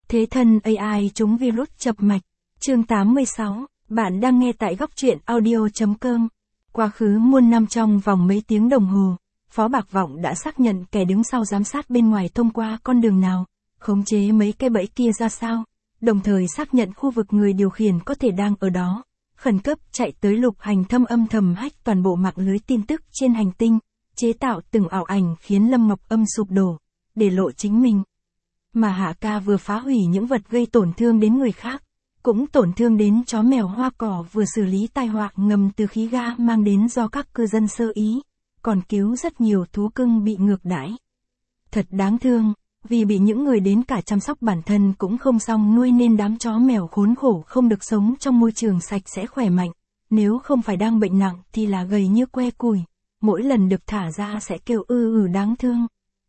Thế thân AI trúng virus chập mạch. Chương 86, bạn đang nghe tại góc truyện audio.com. Quá khứ muôn năm trong vòng mấy tiếng đồng hồ, Phó Bạc Vọng đã xác nhận kẻ đứng sau giám sát bên ngoài thông qua con đường nào, khống chế mấy cái bẫy kia ra sao, đồng thời xác nhận khu vực người điều khiển có thể đang ở đó, khẩn cấp chạy tới Lục Hành Thâm âm thầm hack toàn bộ mạng lưới tin tức trên hành tinh, chế tạo từng ảo ảnh khiến Lâm Ngọc Âm sụp đổ, để lộ chính mình. Mà Hạ Ca vừa phá hủy những vật gây tổn thương đến người khác, cũng tổn thương đến chó mèo hoa cỏ, vừa xử lý tai họa ngầm từ khí ga mang đến do các cư dân sơ ý, còn cứu rất nhiều thú cưng bị ngược đãi. Thật đáng thương, vì bị những người đến cả chăm sóc bản thân cũng không xong nuôi nên đám chó mèo khốn khổ không được sống trong môi trường sạch sẽ khỏe mạnh, nếu không phải đang bệnh nặng thì là gầy như que củi, mỗi lần được thả ra sẽ kêu đáng thương.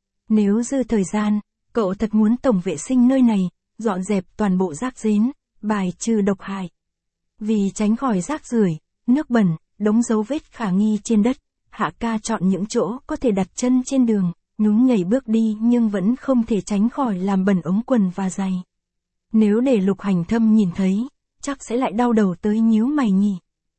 Nếu dư thời gian, cậu thật muốn tổng vệ sinh nơi này, dọn dẹp toàn bộ rác rến, bài trừ độc hại. Vì tránh khỏi rác rưởi, nước bẩn, đống dấu vết khả nghi trên đất, Hạ Ca chọn những chỗ có thể đặt chân trên đường, nhún nhảy bước đi nhưng vẫn không thể tránh khỏi làm bẩn ống quần và giày. Nếu để Lục Hành Thâm nhìn thấy, chắc sẽ lại đau đầu tới nhíu mày nhỉ.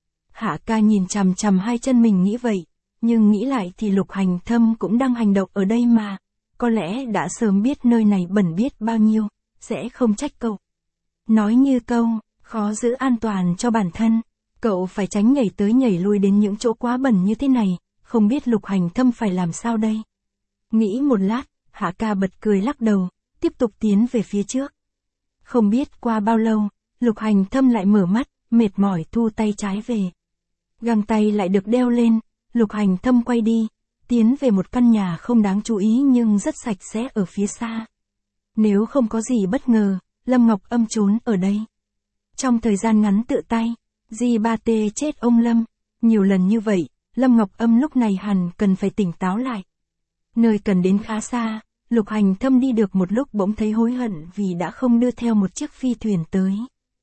Hạ Ca nhìn chằm chằm hai chân mình nghĩ vậy, nhưng nghĩ lại thì Lục Hành Thâm cũng đang hành động ở đây mà, có lẽ đã sớm biết nơi này bẩn biết bao nhiêu, sẽ không trách cậu. Nói như câu, khó giữ an toàn cho bản thân, cậu phải tránh nhảy tới nhảy lui đến những chỗ quá bẩn như thế này, không biết Lục Hành Thâm phải làm sao đây. Nghĩ một lát, Hạ Ca bật cười lắc đầu, tiếp tục tiến về phía trước. Không biết qua bao lâu, Lục Hành Thâm lại mở mắt, mệt mỏi thu tay trái về. Găng tay lại được đeo lên, Lục Hành Thâm quay đi, tiến về một căn nhà không đáng chú ý nhưng rất sạch sẽ ở phía xa. Nếu không có gì bất ngờ, Lâm Ngọc Âm trốn ở đây. Trong thời gian ngắn tự tay, dì ba tê chết ông Lâm, nhiều lần như vậy, Lâm Ngọc Âm lúc này hẳn cần phải tỉnh táo lại. Nơi cần đến khá xa, Lục Hành Thâm đi được một lúc bỗng thấy hối hận vì đã không đưa theo một chiếc phi thuyền tới.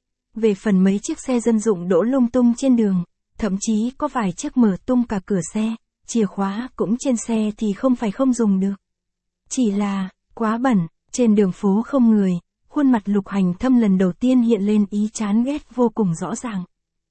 Về phần mấy chiếc xe dân dụng đỗ lung tung trên đường, thậm chí có vài chiếc mở tung cả cửa xe, chìa khóa cũng trên xe thì không phải không dùng được. Chỉ là, quá bẩn, trên đường phố không người, khuôn mặt Lục Hành Thâm lần đầu tiên hiện lên ý chán ghét vô cùng rõ ràng.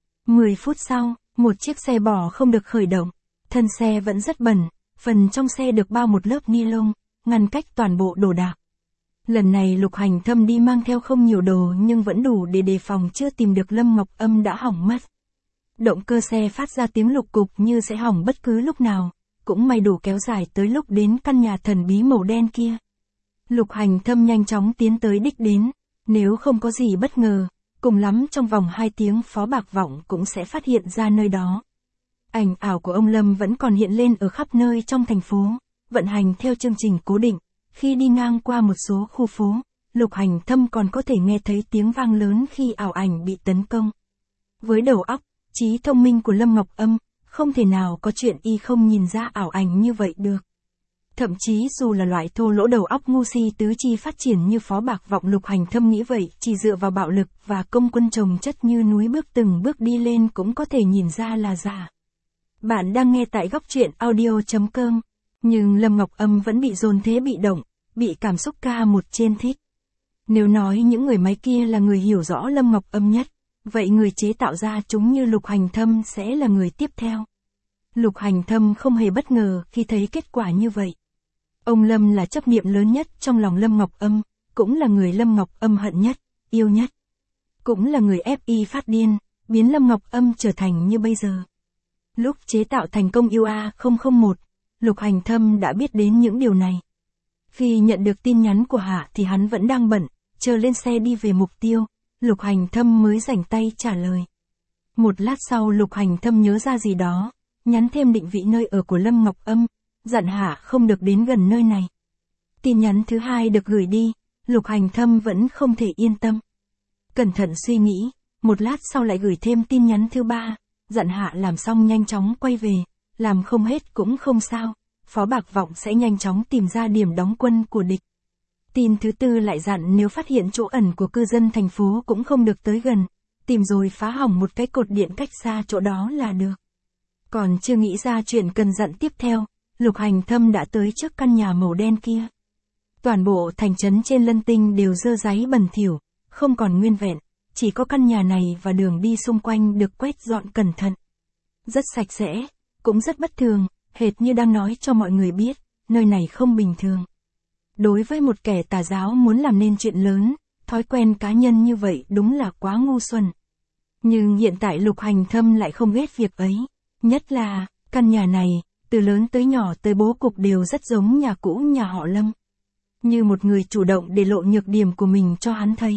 10 phút sau, một chiếc xe bò không được khởi động, thân xe vẫn rất bẩn, phần trong xe được bao một lớp ni lông, ngăn cách toàn bộ đồ đạc. Lần này Lục Hành Thâm đi mang theo không nhiều đồ nhưng vẫn đủ để đề phòng chưa tìm được Lâm Ngọc Âm đã hỏng mất. Động cơ xe phát ra tiếng lục cục như sẽ hỏng bất cứ lúc nào, cũng may đủ kéo dài tới lúc đến căn nhà thần bí màu đen kia. Lục Hành Thâm nhanh chóng tiến tới đích đến, nếu không có gì bất ngờ, cùng lắm trong vòng 2 tiếng Phó Bạc Vọng cũng sẽ phát hiện ra nơi đó. Ảnh ảo của ông Lâm vẫn còn hiện lên ở khắp nơi trong thành phố, vận hành theo chương trình cố định, khi đi ngang qua một số khu phố, Lục Hành Thâm còn có thể nghe thấy tiếng vang lớn khi ảo ảnh bị tấn công. Với đầu óc, trí thông minh của Lâm Ngọc Âm, không thể nào có chuyện y không nhìn ra ảo ảnh như vậy được. Thậm chí dù là loại thô lỗ đầu óc ngu si tứ chi phát triển như Phó Bạc Vọng, Lục Hành Thâm nghĩ vậy chỉ dựa vào bạo lực và công quân chồng chất như núi bước từng bước đi lên cũng có thể nhìn ra là giả. Bạn đang nghe tại góc truyện audio.com, nhưng Lâm Ngọc Âm vẫn bị dồn thế bị động, bị cảm xúc ca một trên thích. Nếu nói những người máy kia là người hiểu rõ Lâm Ngọc Âm nhất, vậy người chế tạo ra chúng như Lục Hành Thâm sẽ là người tiếp theo. Lục Hành Thâm không hề bất ngờ khi thấy kết quả như vậy. Ông Lâm là chấp niệm lớn nhất trong lòng Lâm Ngọc Âm, cũng là người Lâm Ngọc Âm hận nhất, yêu nhất. Cũng là người ép y phát điên, biến Lâm Ngọc Âm trở thành như bây giờ. Lúc chế tạo thành công UA001, Lục Hành Thâm đã biết đến những điều này. Khi nhận được tin nhắn của Hạ thì hắn vẫn đang bận, chờ lên xe đi về mục tiêu, Lục Hành Thâm mới rảnh tay trả lời. Một lát sau Lục Hành Thâm nhớ ra gì đó, nhắn thêm định vị nơi ở của Lâm Ngọc Âm, dặn Hạ không được đến gần nơi này. Tin nhắn thứ hai được gửi đi, Lục Hành Thâm vẫn không thể yên tâm. Cẩn thận suy nghĩ, một lát sau lại gửi thêm tin nhắn thứ ba, dặn Hạ làm xong nhanh chóng quay về, làm không hết cũng không sao, Phó Bạc Vọng sẽ nhanh chóng tìm ra điểm đóng quân của địch. Tin thứ tư lại dặn nếu phát hiện chỗ ẩn của cư dân thành phố cũng không được tới gần, tìm rồi phá hỏng một cái cột điện cách xa chỗ đó là được. Còn chưa nghĩ ra chuyện cần dặn tiếp theo, Lục Hành Thâm đã tới trước căn nhà màu đen kia. Toàn bộ thành trấn trên Lân Tinh đều dơ dáy bẩn thỉu, không còn nguyên vẹn, chỉ có căn nhà này và đường đi xung quanh được quét dọn cẩn thận. Rất sạch sẽ, cũng rất bất thường, hệt như đang nói cho mọi người biết, nơi này không bình thường. Đối với một kẻ tà giáo muốn làm nên chuyện lớn, thói quen cá nhân như vậy đúng là quá ngu xuẩn. Nhưng hiện tại Lục Hành Thâm lại không ghét việc ấy. Nhất là, căn nhà này, từ lớn tới nhỏ tới bố cục đều rất giống nhà cũ nhà họ Lâm. Như một người chủ động để lộ nhược điểm của mình cho hắn thấy.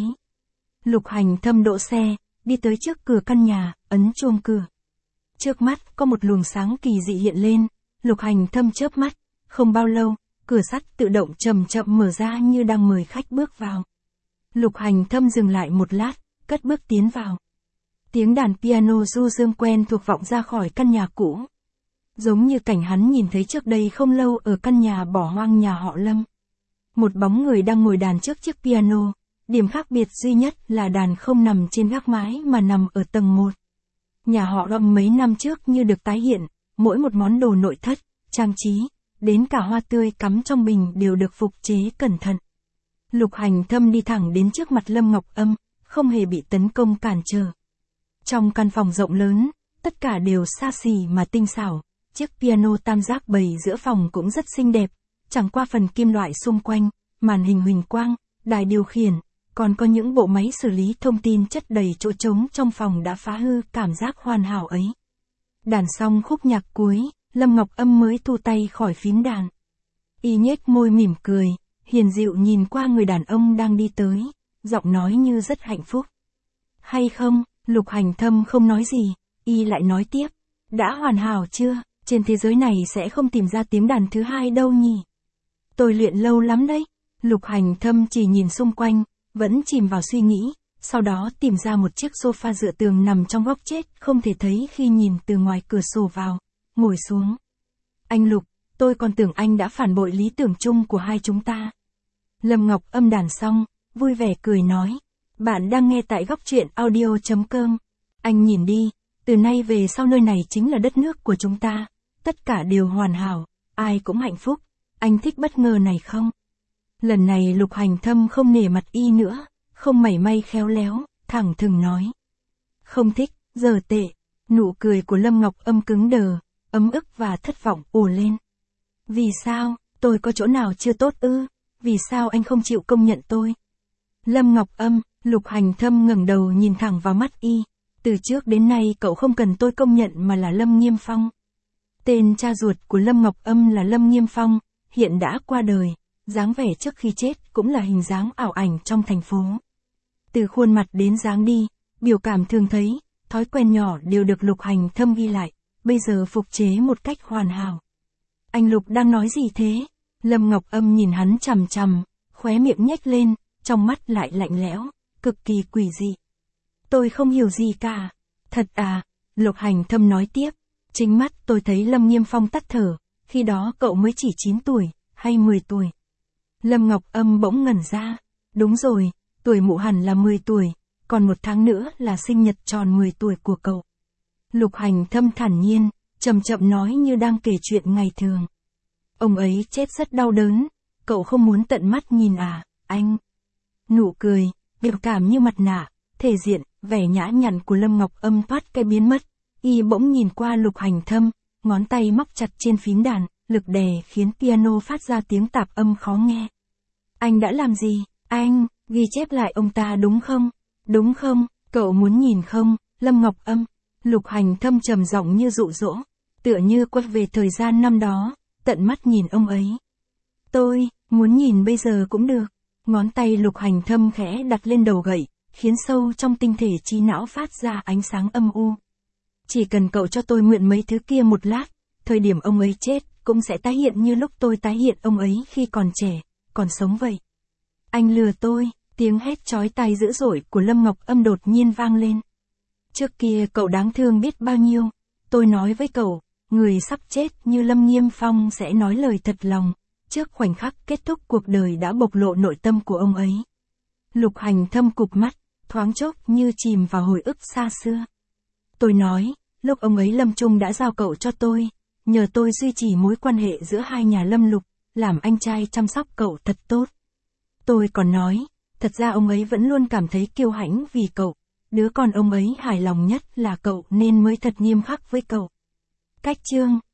Lục Hành Thâm đỗ xe, đi tới trước cửa căn nhà, ấn chuông cửa. Trước mắt có một luồng sáng kỳ dị hiện lên, Lục Hành Thâm chớp mắt, không bao lâu, cửa sắt tự động chậm chậm mở ra như đang mời khách bước vào. Lục Hành Thâm dừng lại một lát, cất bước tiến vào. Tiếng đàn piano du dương quen thuộc vọng ra khỏi căn nhà cũ. Giống như cảnh hắn nhìn thấy trước đây không lâu ở căn nhà bỏ hoang nhà họ Lâm. Một bóng người đang ngồi đàn trước chiếc piano, điểm khác biệt duy nhất là đàn không nằm trên gác mái mà nằm ở tầng 1. Nhà họ Lâm mấy năm trước như được tái hiện, mỗi một món đồ nội thất, trang trí, đến cả hoa tươi cắm trong bình đều được phục chế cẩn thận. Lục Hành Thâm đi thẳng đến trước mặt Lâm Ngọc Âm, không hề bị tấn công cản trở. Trong căn phòng rộng lớn, tất cả đều xa xỉ mà tinh xảo, chiếc piano tam giác bày giữa phòng cũng rất xinh đẹp, chẳng qua phần kim loại xung quanh, màn hình huỳnh quang, đài điều khiển, còn có những bộ máy xử lý thông tin chất đầy chỗ trống trong phòng đã phá hư cảm giác hoàn hảo ấy. Đàn xong khúc nhạc cuối, Lâm Ngọc Âm mới thu tay khỏi phím đàn. Y nhếch môi mỉm cười, hiền dịu nhìn qua người đàn ông đang đi tới, giọng nói như rất hạnh phúc. Hay không? Lục Hành Thâm không nói gì, y lại nói tiếp. Đã hoàn hảo chưa? Trên thế giới này sẽ không tìm ra tiếng đàn thứ hai đâu nhỉ? Tôi luyện lâu lắm đấy. Lục Hành Thâm chỉ nhìn xung quanh, vẫn chìm vào suy nghĩ, sau đó tìm ra một chiếc sofa dựa tường nằm trong góc chết không thể thấy khi nhìn từ ngoài cửa sổ vào, ngồi xuống. Anh Lục, tôi còn tưởng anh đã phản bội lý tưởng chung của hai chúng ta. Lâm Ngọc Âm đàn xong, vui vẻ cười nói. Bạn đang nghe tại góc truyện audio.com. Anh nhìn đi, từ nay về sau nơi này chính là đất nước của chúng ta. Tất cả đều hoàn hảo, ai cũng hạnh phúc. Anh thích bất ngờ này không? Lần này Lục Hành Thâm không nể mặt y nữa, không mảy may khéo léo, thẳng thừng nói. Không thích, giờ tệ. Nụ cười của Lâm Ngọc Âm cứng đờ, ấm ức và thất vọng ồ lên. Vì sao, tôi có chỗ nào chưa tốt ư? Vì sao anh không chịu công nhận tôi? Lâm Ngọc Âm, Lục Hành Thâm ngẩng đầu nhìn thẳng vào mắt y. Từ trước đến nay cậu không cần tôi công nhận mà là Lâm Nghiêm Phong. Tên cha ruột của Lâm Ngọc Âm là Lâm Nghiêm Phong, hiện đã qua đời, dáng vẻ trước khi chết cũng là hình dáng ảo ảnh trong thành phố. Từ khuôn mặt đến dáng đi, biểu cảm thường thấy, thói quen nhỏ đều được Lục Hành Thâm ghi lại, bây giờ phục chế một cách hoàn hảo. Anh Lục đang nói gì thế? Lâm Ngọc Âm nhìn hắn chằm chằm, khóe miệng nhếch lên, trong mắt lại lạnh lẽo, cực kỳ quỷ dị. Tôi không hiểu gì cả. Thật à? Lục Hành Thâm nói tiếp. Chính mắt tôi thấy Lâm Nghiêm Phong tắt thở, khi đó cậu mới chỉ 9 tuổi, hay 10 tuổi. Lâm Ngọc Âm bỗng ngẩn ra. Đúng rồi, tuổi mụ hẳn là 10 tuổi, còn một tháng nữa là sinh nhật tròn 10 tuổi của cậu. Lục Hành Thâm thản nhiên, chậm chậm nói như đang kể chuyện ngày thường. Ông ấy chết rất đau đớn, cậu không muốn tận mắt nhìn à, anh? Nụ cười, biểu cảm như mặt nạ, thể diện, vẻ nhã nhặn của Lâm Ngọc Âm thoát cái biến mất. Y bỗng nhìn qua Lục Hành Thâm, ngón tay móc chặt trên phím đàn, lực đè khiến piano phát ra tiếng tạp âm khó nghe. Anh đã làm gì? Anh, ghi chép lại ông ta đúng không? Đúng không? Cậu muốn nhìn không? Lâm Ngọc Âm. Lục Hành Thâm trầm giọng như dụ dỗ, tựa như quay về thời gian năm đó, tận mắt nhìn ông ấy. Tôi, muốn nhìn bây giờ cũng được. Ngón tay Lục Hành Thâm khẽ đặt lên đầu gậy, khiến sâu trong tinh thể trí não phát ra ánh sáng âm u. Chỉ cần cậu cho tôi mượn mấy thứ kia một lát, thời điểm ông ấy chết, cũng sẽ tái hiện như lúc tôi tái hiện ông ấy khi còn trẻ, còn sống vậy. Anh lừa tôi, tiếng hét chói tai dữ dội của Lâm Ngọc Âm đột nhiên vang lên. Trước kia cậu đáng thương biết bao nhiêu, tôi nói với cậu, người sắp chết như Lâm Nghiêm Phong sẽ nói lời thật lòng, trước khoảnh khắc kết thúc cuộc đời đã bộc lộ nội tâm của ông ấy. Lục Hành Thâm cụp mắt, thoáng chốc như chìm vào hồi ức xa xưa. Tôi nói, lúc ông ấy lâm chung đã giao cậu cho tôi, nhờ tôi duy trì mối quan hệ giữa hai nhà Lâm Lục, làm anh trai chăm sóc cậu thật tốt. Tôi còn nói, thật ra ông ấy vẫn luôn cảm thấy kiêu hãnh vì cậu, đứa con ông ấy hài lòng nhất là cậu nên mới thật nghiêm khắc với cậu. Cách chương